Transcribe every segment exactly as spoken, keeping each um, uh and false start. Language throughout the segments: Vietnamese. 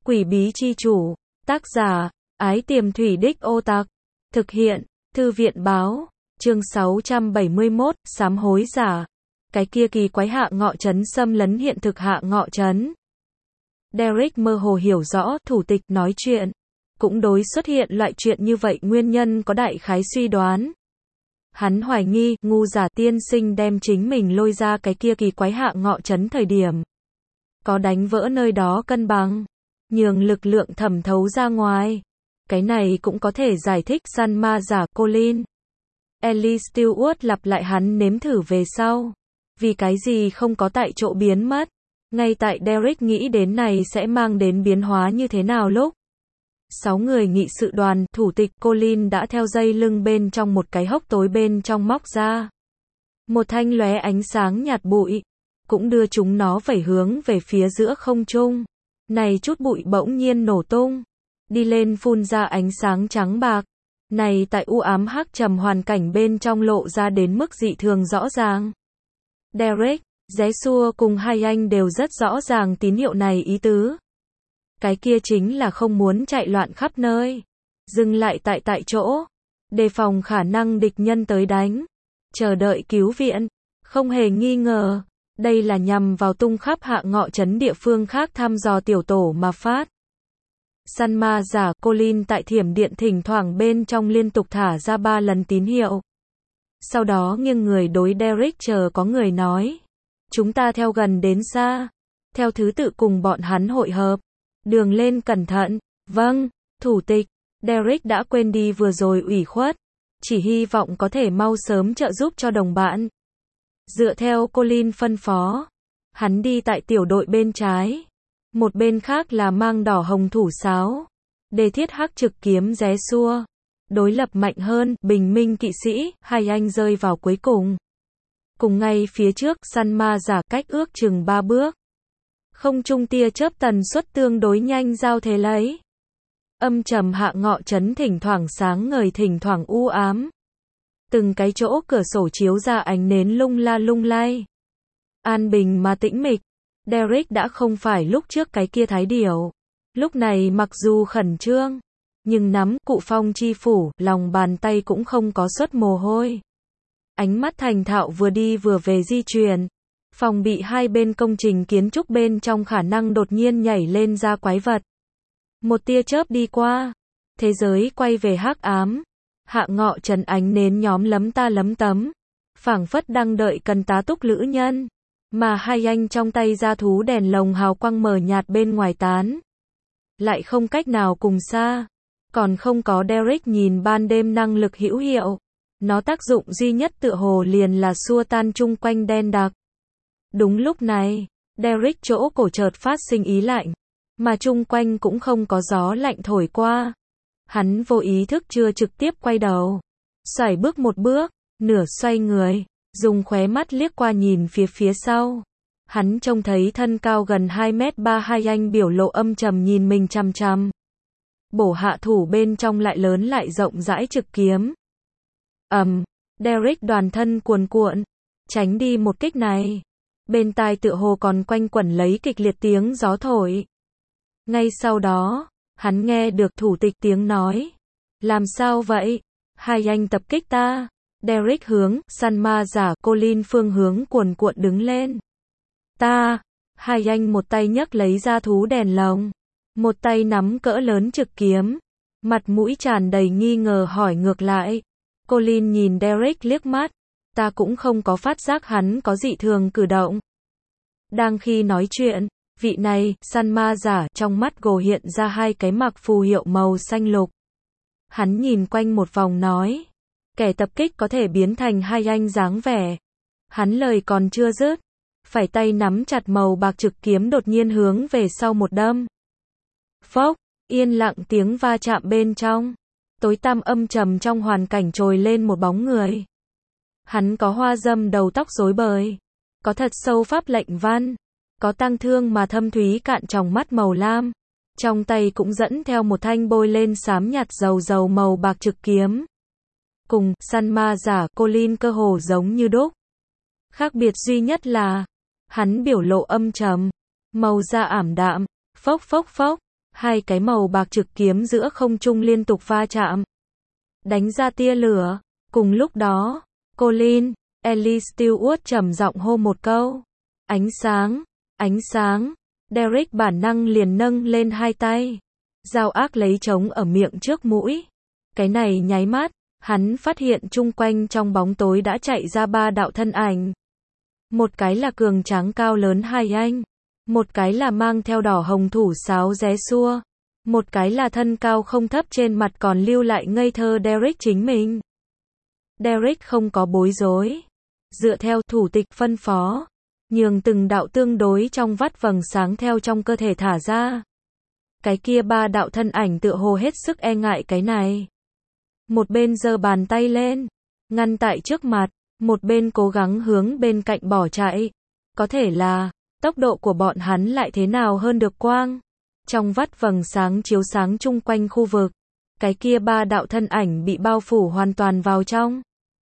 Quỷ bí chi chủ, tác giả, Ái Tiềm Thủy Đích Ô Tặc, thực hiện, Thư viện báo, chương sáu trăm bảy mươi mốt, sám hối giả. Cái kia kỳ quái hạ ngọ trấn xâm lấn hiện thực hạ ngọ trấn. Derek mơ hồ hiểu rõ thủ tịch nói chuyện, cũng đối xuất hiện loại chuyện như vậy nguyên nhân có đại khái suy đoán. Hắn hoài nghi, ngu giả tiên sinh đem chính mình lôi ra cái kia kỳ quái hạ ngọ trấn thời điểm. Có đánh vỡ nơi đó cân bằng, nhường lực lượng thẩm thấu ra ngoài. Cái này cũng có thể giải thích săn ma giả Colin. Ellie Stewart lặp lại hắn nếm thử về sau. Vì cái gì không có tại chỗ biến mất. Ngay tại Derek nghĩ đến này sẽ mang đến biến hóa như thế nào lúc. Sáu người nghị sự đoàn, thủ tịch Colin đã theo dây lưng bên trong một cái hốc tối bên trong móc ra. Một thanh lóe ánh sáng nhạt bụi. Cũng đưa chúng nó vẩy hướng về phía giữa không trung. Này chút bụi bỗng nhiên nổ tung. Đi lên phun ra ánh sáng trắng bạc. Này tại u ám hắc trầm hoàn cảnh bên trong lộ ra đến mức dị thường rõ ràng. Derek, Jesua cùng hai anh đều rất rõ ràng tín hiệu này ý tứ. Cái kia chính là không muốn chạy loạn khắp nơi. Dừng lại tại tại chỗ. Đề phòng khả năng địch nhân tới đánh. Chờ đợi cứu viện. Không hề nghi ngờ. Đây là nhằm vào tung khắp hạ ngọ trấn địa phương khác thăm dò tiểu tổ mà phát. Săn ma giả Colin tại thiểm điện thỉnh thoảng bên trong liên tục thả ra ba lần tín hiệu. Sau đó nghiêng người đối Derek chờ có người nói. Chúng ta theo gần đến xa. Theo thứ tự cùng bọn hắn hội hợp. Đường lên cẩn thận. Vâng, thủ tịch. Derek đã quên đi vừa rồi ủy khuất. Chỉ hy vọng có thể mau sớm trợ giúp cho đồng bạn. Dựa theo Colin phân phó. Hắn đi tại tiểu đội bên trái. Một bên khác là mang đỏ hồng thủ sáo. Đề thiết hắc trực kiếm ré xua. Đối lập mạnh hơn, bình minh kỵ sĩ, hai anh rơi vào cuối cùng. Cùng ngay phía trước, săn ma giả cách ước chừng ba bước. Không trung tia chớp tần suất tương đối nhanh giao thế lấy. Âm trầm hạ ngọ trấn thỉnh thoảng sáng ngời thỉnh thoảng u ám. Từng cái chỗ cửa sổ chiếu ra ánh nến lung la lung lay. An bình mà tĩnh mịch. Derek đã không phải lúc trước cái kia thái điểu. Lúc này mặc dù khẩn trương, nhưng nắm cụ phong chi phủ, lòng bàn tay cũng không có xuất mồ hôi. Ánh mắt thành thạo vừa đi vừa về di chuyển. Phòng bị hai bên công trình kiến trúc bên trong khả năng đột nhiên nhảy lên ra quái vật. Một tia chớp đi qua. Thế giới quay về hắc ám. Hạ ngọ trấn ánh nến nhóm lấm ta lấm tấm. Phảng phất đang đợi cần tá túc lữ nhân. Mà hai anh trong tay ra thú đèn lồng hào quang mờ nhạt bên ngoài tán. Lại không cách nào cùng xa. Còn không có Derek nhìn ban đêm năng lực hữu hiệu. Nó tác dụng duy nhất tựa hồ liền là xua tan chung quanh đen đặc. Đúng lúc này, Derek chỗ cổ chợt phát sinh ý lạnh. Mà chung quanh cũng không có gió lạnh thổi qua. Hắn vô ý thức chưa trực tiếp quay đầu. Xoay bước một bước, nửa xoay người. Dùng khóe mắt liếc qua nhìn phía phía sau. Hắn trông thấy thân cao gần hai mét ba hai anh biểu lộ âm trầm nhìn mình chằm chằm. Bổ hạ thủ bên trong lại lớn lại rộng rãi trực kiếm. Ầm, um, Derek đoàn thân cuồn cuộn, tránh đi một kích này. Bên tai tựa hồ còn quanh quẩn lấy kịch liệt tiếng gió thổi. Ngay sau đó, hắn nghe được thủ tịch tiếng nói. Làm sao vậy? Hai anh tập kích ta. Derek hướng, săn ma giả Colin phương hướng cuồn cuộn đứng lên. Ta, hai anh một tay nhấc lấy ra thú đèn lồng. Một tay nắm cỡ lớn trực kiếm. Mặt mũi tràn đầy nghi ngờ hỏi ngược lại. Colin nhìn Derek liếc mắt. Ta cũng không có phát giác hắn có dị thường cử động. Đang khi nói chuyện, vị này, săn ma giả, trong mắt gồ hiện ra hai cái mặc phù hiệu màu xanh lục. Hắn nhìn quanh một vòng nói. Kẻ tập kích có thể biến thành hai anh dáng vẻ. Hắn lời còn chưa dứt. Phải tay nắm chặt màu bạc trực kiếm đột nhiên hướng về sau một đâm. Phốc, yên lặng tiếng va chạm bên trong. Tối tăm âm trầm trong hoàn cảnh trồi lên một bóng người. Hắn có hoa dâm đầu tóc rối bời. Có thật sâu pháp lệnh văn. Có tang thương mà thâm thúy cạn tròng mắt màu lam. Trong tay cũng dẫn theo một thanh bôi lên xám nhạt dầu dầu màu bạc trực kiếm. Cùng, săn ma giả Colin cơ hồ giống như đúc. Khác biệt duy nhất là, hắn biểu lộ âm trầm, màu da ảm đạm, phốc phốc phốc, Hai cái màu bạc trực kiếm giữa không trung liên tục va chạm, đánh ra tia lửa. Cùng lúc đó, Colin, Ellie Stewart trầm giọng hô một câu. Ánh sáng, ánh sáng. Derek bản năng liền nâng lên hai tay. Dao ác lấy trống ở miệng trước mũi. Cái này nháy mắt, hắn phát hiện chung quanh trong bóng tối đã chạy ra ba đạo thân ảnh. Một cái là cường tráng cao lớn hai anh. Một cái là mang theo đỏ hồng thủ sáo ré xua. Một cái là thân cao không thấp trên mặt còn lưu lại ngây thơ Derek chính mình. Derek không có bối rối. Dựa theo thủ tịch phân phó, nhường từng đạo tương đối trong vắt vầng sáng theo trong cơ thể thả ra. Cái kia ba đạo thân ảnh tựa hồ hết sức e ngại cái này. Một bên giơ bàn tay lên, ngăn tại trước mặt, một bên cố gắng hướng bên cạnh bỏ chạy. Có thể là, tốc độ của bọn hắn lại thế nào hơn được quang. Trong vắt vầng sáng chiếu sáng chung quanh khu vực, cái kia ba đạo thân ảnh bị bao phủ hoàn toàn vào trong.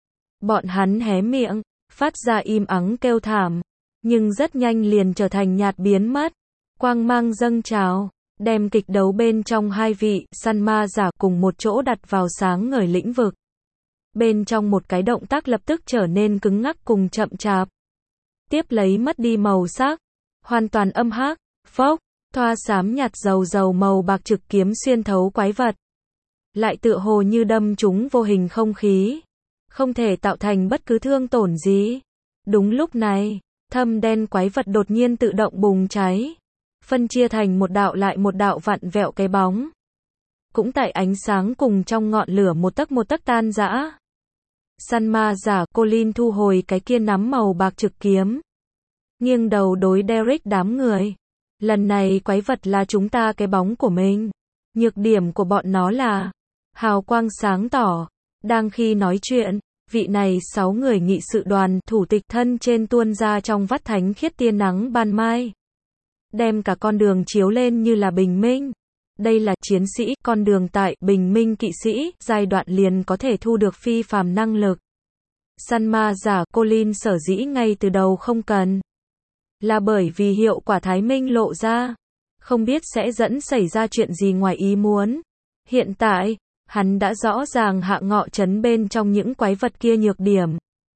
Bọn hắn hé miệng, phát ra im ắng kêu thảm, nhưng rất nhanh liền trở thành nhạt biến mất. Quang mang dâng trào, đem kịch đấu bên trong hai vị săn ma giả cùng một chỗ đặt vào sáng ngời lĩnh vực. Bên trong một cái động tác lập tức trở nên cứng ngắc cùng chậm chạp. Tiếp lấy mất đi màu sắc, hoàn toàn âm hắc, phốc, thoa xám nhạt dầu dầu màu bạc trực kiếm xuyên thấu quái vật. Lại tựa hồ như đâm chúng vô hình không khí, không thể tạo thành bất cứ thương tổn gì. Đúng lúc này, thâm đen quái vật đột nhiên tự động bùng cháy, phân chia thành một đạo lại một đạo vặn vẹo cái bóng. Cũng tại ánh sáng cùng trong ngọn lửa một tấc một tấc tan rã. Săn ma giả Colin thu hồi cái kia nắm màu bạc trực kiếm, nghiêng đầu đối Derek đám người. Lần này quái vật là chúng ta cái bóng của mình. Nhược điểm của bọn nó là hào quang sáng tỏ. Đang khi nói chuyện, vị này sáu người nghị sự đoàn thủ tịch thân trên tuôn ra trong vắt thánh khiết tia nắng ban mai, đem cả con đường chiếu lên như là bình minh. Đây là chiến sĩ, con đường tại bình minh kỵ sĩ, giai đoạn liền có thể thu được phi phàm năng lực. Săn ma giả Colin sở dĩ ngay từ đầu không cần, là bởi vì hiệu quả thái minh lộ ra, không biết sẽ dẫn xảy ra chuyện gì ngoài ý muốn. Hiện tại, hắn đã rõ ràng hạ ngọ trấn bên trong những quái vật kia nhược điểm.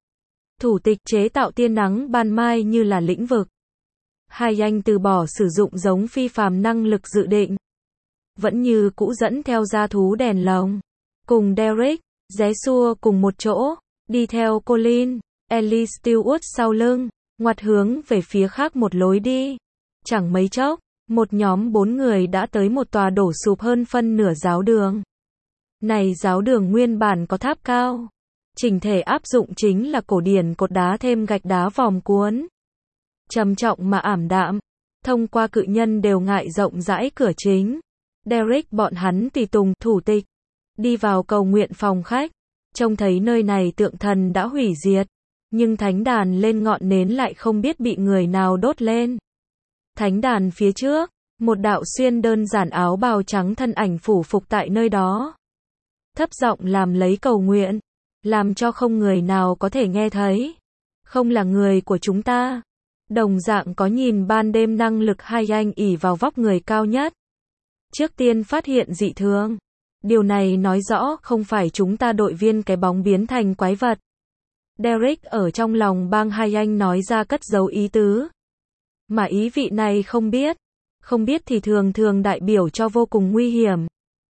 Thủ tịch chế tạo tia nắng ban mai như là lĩnh vực. Hai anh từ bỏ sử dụng giống phi phàm năng lực dự định, vẫn như cũ dẫn theo gia thú đèn lồng, cùng Derek, ré xua cùng một chỗ, đi theo Colin, Ellie Stewart sau lưng, ngoặt hướng về phía khác một lối đi. Chẳng mấy chốc, một nhóm bốn người đã tới một tòa đổ sụp hơn phân nửa giáo đường. Này giáo đường nguyên bản có tháp cao, chỉnh thể áp dụng chính là cổ điển cột đá thêm gạch đá vòm cuốn. Trầm trọng mà ảm đạm, thông qua cự nhân đều ngại rộng rãi cửa chính. Derek bọn hắn tùy tùng thủ tịch, đi vào cầu nguyện phòng khách, trông thấy nơi này tượng thần đã hủy diệt, nhưng thánh đàn lên ngọn nến lại không biết bị người nào đốt lên. Thánh đàn phía trước, một đạo xuyên đơn giản áo bào trắng thân ảnh phủ phục tại nơi đó, thấp giọng làm lấy cầu nguyện, làm cho không người nào có thể nghe thấy. Không là người của chúng ta. Đồng dạng có nhìn ban đêm năng lực hai anh ỉ vào vóc người cao nhất. Trước tiên phát hiện dị thường. Điều này nói rõ không phải chúng ta đội viên cái bóng biến thành quái vật. Derek ở trong lòng bang hai anh nói ra cất giấu ý tứ. Mà ý vị này không biết. Không biết thì thường thường đại biểu cho vô cùng nguy hiểm.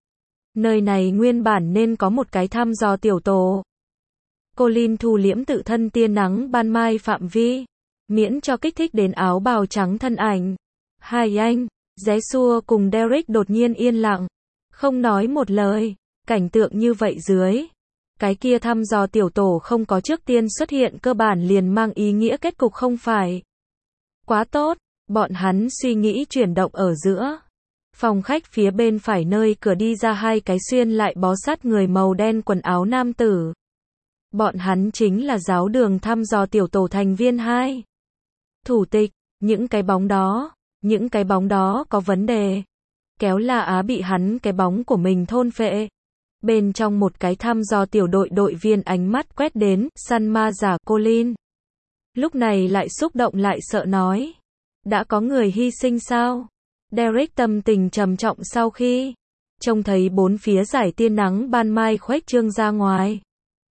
Nơi này nguyên bản nên có một cái thăm dò tiểu tổ. Colin thu liễm tự thân tia nắng ban mai phạm vi, miễn cho kích thích đến áo bào trắng thân ảnh. Hai anh, ré xua cùng Derek đột nhiên yên lặng, không nói một lời. Cảnh tượng như vậy dưới, cái kia thăm dò tiểu tổ không có trước tiên xuất hiện cơ bản liền mang ý nghĩa kết cục không phải quá tốt. Bọn hắn suy nghĩ chuyển động ở giữa phòng khách phía bên phải nơi cửa đi ra hai cái xuyên lại bó sát người màu đen quần áo nam tử. Bọn hắn chính là giáo đường thăm dò tiểu tổ thành viên hai. Thủ tịch, những cái bóng đó, những cái bóng đó có vấn đề. Kéo La Á bị hắn cái bóng của mình thôn phệ. Bên trong một cái thăm dò tiểu đội đội viên ánh mắt quét đến, săn ma giả Colin. Lúc này lại xúc động lại sợ nói. Đã có người hy sinh sao? Derek tâm tình trầm trọng sau khi trông thấy bốn phía dải tia nắng ban mai khuếch trương ra ngoài,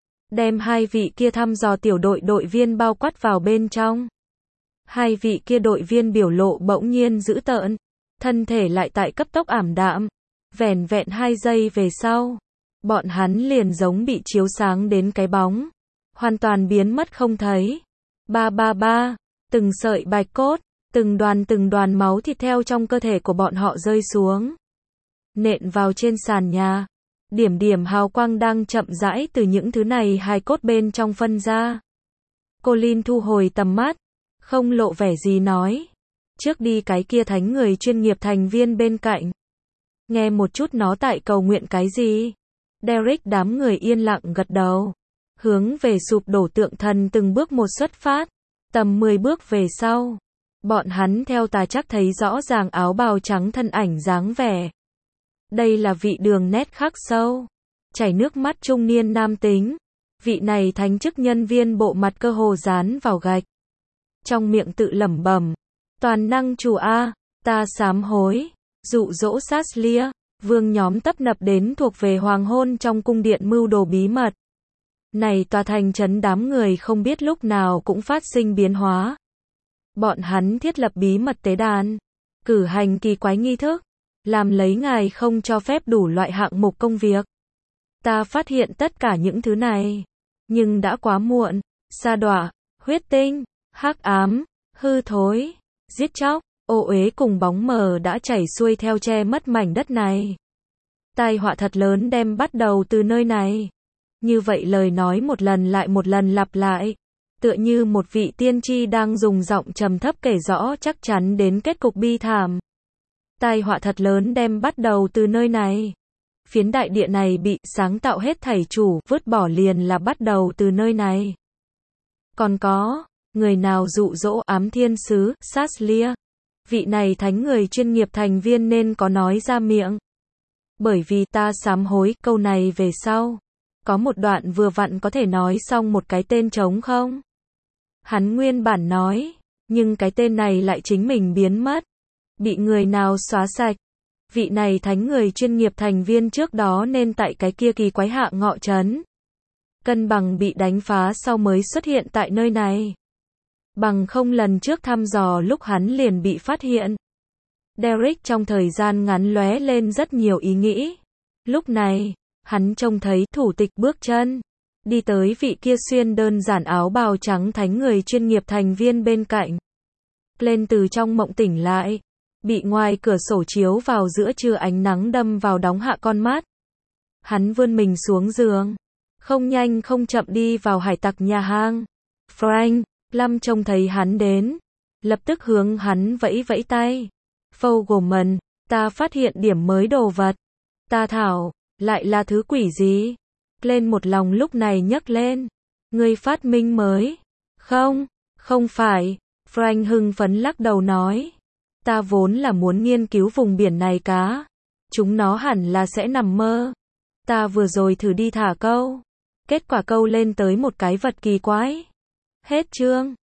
đem hai vị kia thăm dò tiểu đội đội viên bao quát vào bên trong. Hai vị kia đội viên biểu lộ bỗng nhiên dữ tợn, thân thể lại tại cấp tốc ảm đạm. Vẻn vẹn hai giây về sau, bọn hắn liền giống bị chiếu sáng đến cái bóng, hoàn toàn biến mất không thấy. Ba ba ba, từng sợi bạch cốt, từng đoàn từng đoàn máu thịt theo trong cơ thể của bọn họ rơi xuống, nện vào trên sàn nhà. Điểm điểm hào quang đang chậm rãi từ những thứ này hài cốt bên trong phân ra. Colin thu hồi tầm mắt, không lộ vẻ gì nói. Trước đi cái kia thánh người chuyên nghiệp thành viên bên cạnh. Nghe một chút nó tại cầu nguyện cái gì. Derek đám người yên lặng gật đầu. Hướng về sụp đổ tượng thần từng bước một xuất phát. Tầm mười bước về sau, bọn hắn theo tà chắc thấy rõ ràng áo bào trắng thân ảnh dáng vẻ. Đây là vị đường nét khắc sâu, chảy nước mắt trung niên nam tính. Vị này thánh chức nhân viên bộ mặt cơ hồ dán vào gạch. Trong miệng tự lẩm bẩm, toàn năng chủ A, ta sám hối, dụ dỗ Saslia, vương nhóm tấp nập đến thuộc về hoàng hôn trong cung điện mưu đồ bí mật. Này tòa thành trấn đám người không biết lúc nào cũng phát sinh biến hóa. Bọn hắn thiết lập bí mật tế đàn, cử hành kỳ quái nghi thức, làm lấy ngài không cho phép đủ loại hạng mục công việc. Ta phát hiện tất cả những thứ này, nhưng đã quá muộn. Sa đọa, huyết tinh, hắc ám, hư thối, giết chóc, ô uế cùng bóng mờ đã chảy xuôi theo che mất mảnh đất này. Tai họa thật lớn đem bắt đầu từ nơi này. Như vậy lời nói một lần lại một lần lặp lại, tựa như một vị tiên tri đang dùng giọng trầm thấp kể rõ chắc chắn đến kết cục bi thảm. Tai họa thật lớn đem bắt đầu từ nơi này. Phiến đại địa này bị sáng tạo hết thảy chủ vứt bỏ liền là bắt đầu từ nơi này. Còn có, người nào dụ dỗ ám thiên sứ, Saslia? Vị này thánh người chuyên nghiệp thành viên nên có nói ra miệng. Bởi vì ta sám hối, câu này về sau. Có một đoạn vừa vặn có thể nói xong một cái tên trống không? Hắn nguyên bản nói, nhưng cái tên này lại chính mình biến mất. Bị người nào xóa sạch. Vị này thánh người chuyên nghiệp thành viên trước đó nên tại cái kia kỳ quái hạ ngọ trấn. Cân bằng bị đánh phá sau mới xuất hiện tại nơi này. Bằng không lần trước thăm dò lúc hắn liền bị phát hiện. Derek trong thời gian ngắn lóe lên rất nhiều ý nghĩ. Lúc này, hắn trông thấy thủ tịch bước chân, đi tới vị kia xuyên đơn giản áo bào trắng thánh người chuyên nghiệp thành viên bên cạnh. Lên từ trong mộng tỉnh lại, bị ngoài cửa sổ chiếu vào giữa trưa ánh nắng đâm vào đóng hạ con mắt. Hắn vươn mình xuống giường, không nhanh không chậm đi vào hải tặc nhà hàng. Frank, Lâm trông thấy hắn đến, lập tức hướng hắn vẫy vẫy tay. Fogelman, ta phát hiện điểm mới đồ vật. Ta thảo, lại là thứ quỷ gì? Lên một lòng lúc này nhấc lên. Ngươi phát minh mới? Không, không phải. Frank hưng phấn lắc đầu nói. Ta vốn là muốn nghiên cứu vùng biển này cá. Chúng nó hẳn là sẽ nằm mơ. Ta vừa rồi thử đi thả câu. Kết quả câu lên tới một cái vật kỳ quái. Hết chương.